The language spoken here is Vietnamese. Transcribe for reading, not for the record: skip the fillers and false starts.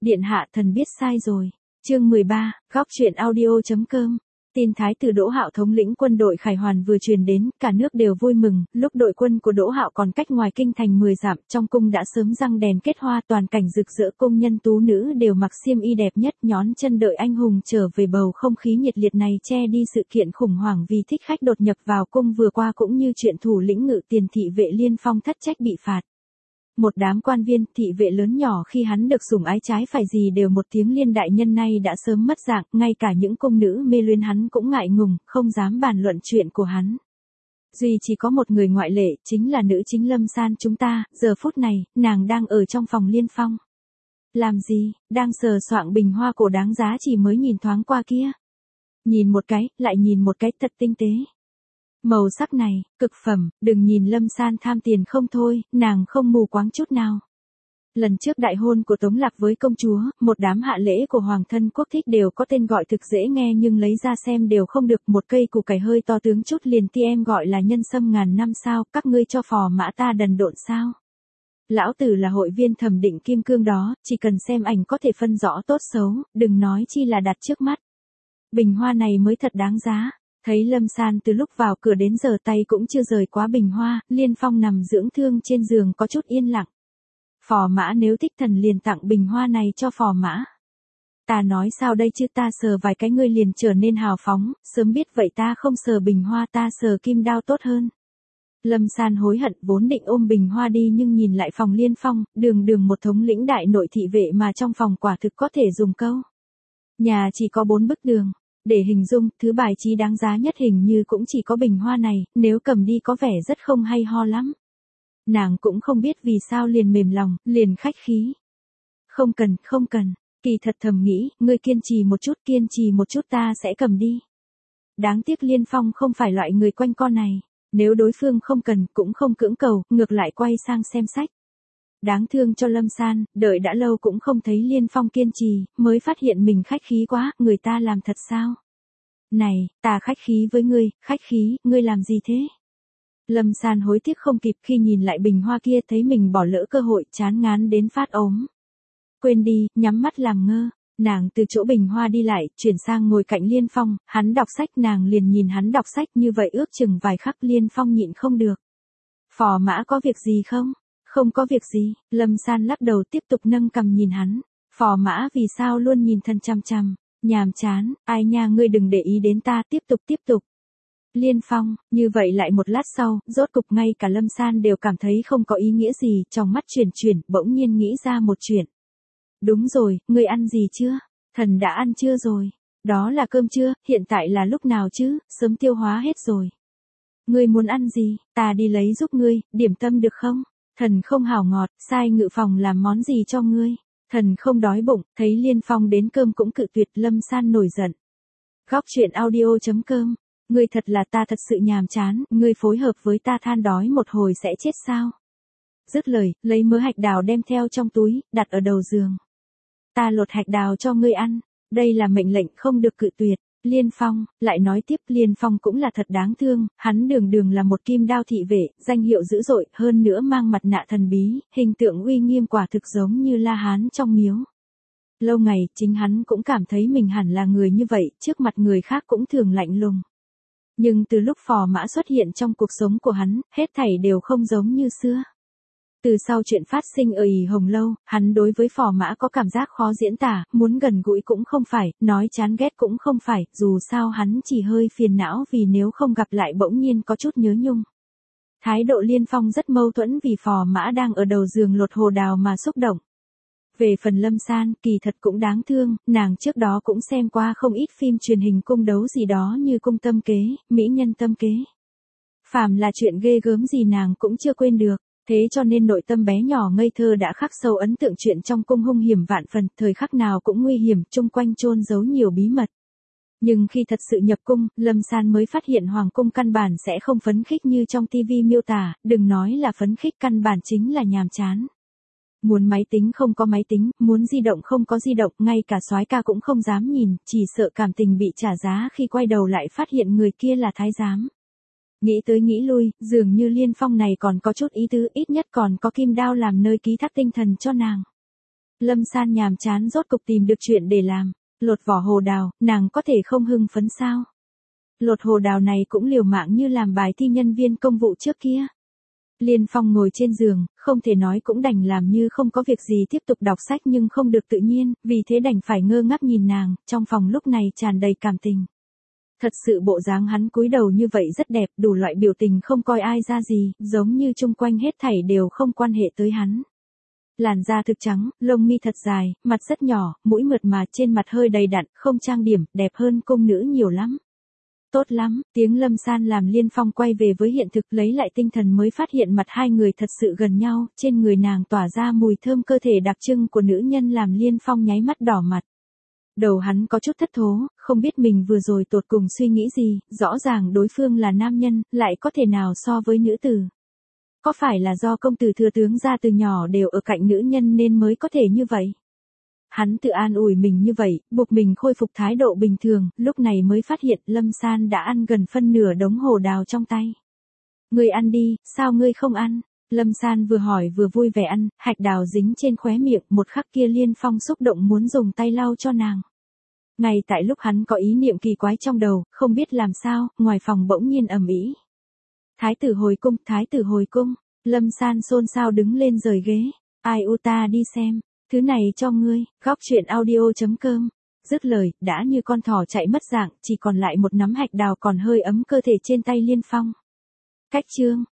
Điện hạ thần biết sai rồi. Chương 13, góc truyện audio.com. Tin thái tử Đỗ Hạo thống lĩnh quân đội Khải Hoàn vừa truyền đến, cả nước đều vui mừng. Lúc đội quân của Đỗ Hạo còn cách ngoài kinh thành 10 dặm, trong cung đã sớm răng đèn kết hoa, toàn cảnh rực rỡ, công nhân tú nữ đều mặc xiêm y đẹp nhất, nhón chân đợi anh hùng trở về. Bầu không khí nhiệt liệt này che đi sự kiện khủng hoảng vì thích khách đột nhập vào cung vừa qua, cũng như chuyện thủ lĩnh Ngự Tiền thị vệ Liên Phong thất trách bị phạt. Một đám quan viên, thị vệ lớn nhỏ khi hắn được sủng ái trái phải gì đều một tiếng Liên đại nhân nay đã sớm mất dạng, ngay cả những cung nữ mê luyến hắn cũng ngại ngùng, không dám bàn luận chuyện của hắn. Duy chỉ có một người ngoại lệ, chính là nữ chính Lâm San chúng ta, giờ phút này, nàng đang ở trong phòng Liên Phong. Làm gì, đang sờ soạng bình hoa cổ đáng giá chỉ mới nhìn thoáng qua kia. Nhìn một cái, lại nhìn một cái, thật tinh tế. Màu sắc này, cực phẩm, đừng nhìn Lâm San tham tiền không thôi, nàng không mù quáng chút nào. Lần trước đại hôn của Tống Lạc với công chúa, một đám hạ lễ của hoàng thân quốc thích đều có tên gọi thực dễ nghe nhưng lấy ra xem đều không được. Một cây củ cải hơi to tướng chút liền ti em gọi là nhân sâm ngàn năm sao, các ngươi cho phò mã ta đần độn sao. Lão tử là hội viên thẩm định kim cương đó, chỉ cần xem ảnh có thể phân rõ tốt xấu, đừng nói chi là đặt trước mắt. Bình hoa này mới thật đáng giá. Thấy Lâm San từ lúc vào cửa đến giờ tay cũng chưa rời quá bình hoa, Liên Phong nằm dưỡng thương trên giường có chút yên lặng. Phò mã nếu thích thần liền tặng bình hoa này cho phò mã. Ta nói sao đây chứ, ta sờ vài cái ngươi liền trở nên hào phóng, sớm biết vậy ta không sờ bình hoa, ta sờ kim đao tốt hơn. Lâm San hối hận, vốn định ôm bình hoa đi nhưng nhìn lại phòng Liên Phong, đường một thống lĩnh đại nội thị vệ mà trong phòng quả thực có thể dùng câu. Nhà chỉ có 4 bức tường. Để hình dung, thứ bài trí đáng giá nhất hình như cũng chỉ có bình hoa này, nếu cầm đi có vẻ rất không hay ho lắm. Nàng cũng không biết vì sao liền mềm lòng, liền khách khí. Không cần, kỳ thật thầm nghĩ, ngươi kiên trì một chút ta sẽ cầm đi. Đáng tiếc Liên Phong không phải loại người quanh co này, nếu đối phương không cần cũng không cưỡng cầu, ngược lại quay sang xem sách. Đáng thương cho Lâm San, đợi đã lâu cũng không thấy Liên Phong kiên trì, mới phát hiện mình khách khí quá, người ta làm thật sao? Này, ta khách khí với ngươi, khách khí, ngươi làm gì thế? Lâm San hối tiếc không kịp khi nhìn lại bình hoa kia, thấy mình bỏ lỡ cơ hội, chán ngán đến phát ốm. Quên đi, nhắm mắt làm ngơ, nàng từ chỗ bình hoa đi lại, chuyển sang ngồi cạnh Liên Phong, hắn đọc sách, nàng liền nhìn hắn đọc sách, như vậy ước chừng vài khắc Liên Phong nhịn không được. Phò mã có việc gì không? Không có việc gì, Lâm San lắc đầu tiếp tục nâng cằm nhìn hắn. Phò mã vì sao luôn nhìn thân chằm chằm, nhàm chán, ai nha ngươi đừng để ý đến ta, tiếp tục. Liên Phong, như vậy lại một lát sau, rốt cục ngay cả Lâm San đều cảm thấy không có ý nghĩa gì, trong mắt chuyển, bỗng nhiên nghĩ ra một chuyện. Đúng rồi, ngươi ăn gì chưa? Thần đã ăn chưa rồi? Đó là cơm trưa, hiện tại là lúc nào chứ, sớm tiêu hóa hết rồi. Ngươi muốn ăn gì, ta đi lấy giúp ngươi, điểm tâm được không? Thần không hảo ngọt, sai ngự phòng làm món gì cho ngươi. Thần không đói bụng, thấy Liên Phong đến cơm cũng cự tuyệt. Lâm San nổi giận. Góc truyện audio.com. Ngươi thật là ta thật sự nhàm chán, ngươi phối hợp với ta than đói một hồi sẽ chết sao? Dứt lời, lấy mớ hạch đào đem theo trong túi, đặt ở đầu giường. Ta lột hạch đào cho ngươi ăn, đây là mệnh lệnh không được cự tuyệt. Liên Phong, lại nói tiếp, Liên Phong cũng là thật đáng thương, hắn đường là một kim đao thị vệ, danh hiệu dữ dội, hơn nữa mang mặt nạ thần bí, hình tượng uy nghiêm quả thực giống như La Hán trong miếu. Lâu ngày, chính hắn cũng cảm thấy mình hẳn là người như vậy, trước mặt người khác cũng thường lạnh lùng. Nhưng từ lúc phò mã xuất hiện trong cuộc sống của hắn, hết thảy đều không giống như xưa. Từ sau chuyện phát sinh ở ỷ Hồng Lâu, hắn đối với phò mã có cảm giác khó diễn tả, muốn gần gũi cũng không phải, nói chán ghét cũng không phải, dù sao hắn chỉ hơi phiền não vì nếu không gặp lại bỗng nhiên có chút nhớ nhung. Thái độ Liên Phong rất mâu thuẫn vì phò mã đang ở đầu giường lột hồ đào mà xúc động. Về phần Lâm San, kỳ thật cũng đáng thương, nàng trước đó cũng xem qua không ít phim truyền hình cung đấu gì đó như Cung Tâm Kế, Mỹ Nhân Tâm Kế. Phàm là chuyện ghê gớm gì nàng cũng chưa quên được. Thế cho nên nội tâm bé nhỏ ngây thơ đã khắc sâu ấn tượng chuyện trong cung hung hiểm vạn phần, thời khắc nào cũng nguy hiểm, chung quanh chôn giấu nhiều bí mật. Nhưng khi thật sự nhập cung, Lâm San mới phát hiện hoàng cung căn bản sẽ không phấn khích như trong tivi miêu tả, đừng nói là phấn khích, căn bản chính là nhàm chán. Muốn máy tính không có máy tính, muốn di động không có di động, ngay cả soái ca cũng không dám nhìn, chỉ sợ cảm tình bị trả giá khi quay đầu lại phát hiện người kia là thái giám. Nghĩ tới nghĩ lui, dường như Liên Phong này còn có chút ý tứ, ít nhất còn có kim đao làm nơi ký thác tinh thần cho nàng. Lâm San nhàm chán rốt cục tìm được chuyện để làm. Lột vỏ hồ đào, nàng có thể không hưng phấn sao? Lột hồ đào này cũng liều mạng như làm bài thi nhân viên công vụ trước kia. Liên Phong ngồi trên giường, không thể nói cũng đành làm như không có việc gì tiếp tục đọc sách nhưng không được tự nhiên, vì thế đành phải ngơ ngác nhìn nàng, trong phòng lúc này tràn đầy cảm tình. Thật sự bộ dáng hắn cúi đầu như vậy rất đẹp, đủ loại biểu tình không coi ai ra gì, giống như chung quanh hết thảy đều không quan hệ tới hắn. Làn da thực trắng, lông mi thật dài, mặt rất nhỏ, mũi mượt mà trên mặt hơi đầy đặn, không trang điểm, đẹp hơn cung nữ nhiều lắm. Tốt lắm, tiếng Lâm San làm Liên Phong quay về với hiện thực lấy lại tinh thần mới phát hiện mặt hai người thật sự gần nhau, trên người nàng tỏa ra mùi thơm cơ thể đặc trưng của nữ nhân làm Liên Phong nháy mắt đỏ mặt. Đầu hắn có chút thất thố, không biết mình vừa rồi tột cùng suy nghĩ gì, rõ ràng đối phương là nam nhân, lại có thể nào so với nữ tử. Có phải là do công tử thừa tướng ra từ nhỏ đều ở cạnh nữ nhân nên mới có thể như vậy? Hắn tự an ủi mình như vậy, buộc mình khôi phục thái độ bình thường, lúc này mới phát hiện Lâm San đã ăn gần phân nửa đống hồ đào trong tay. Ngươi ăn đi, sao ngươi không ăn? Lâm San vừa hỏi vừa vui vẻ ăn, hạch đào dính trên khóe miệng, một khắc kia Liên Phong xúc động muốn dùng tay lau cho nàng. Ngay tại lúc hắn có ý niệm kỳ quái trong đầu, không biết làm sao, ngoài phòng bỗng nhiên ầm ĩ. Thái tử hồi cung, thái tử hồi cung. Lâm San xôn xao đứng lên rời ghế. Ai u ta đi xem, thứ này cho ngươi, góc chuyện audio.com. Dứt lời, đã như con thỏ chạy mất dạng, chỉ còn lại một nắm hạch đào còn hơi ấm cơ thể trên tay Liên Phong. Cách chương.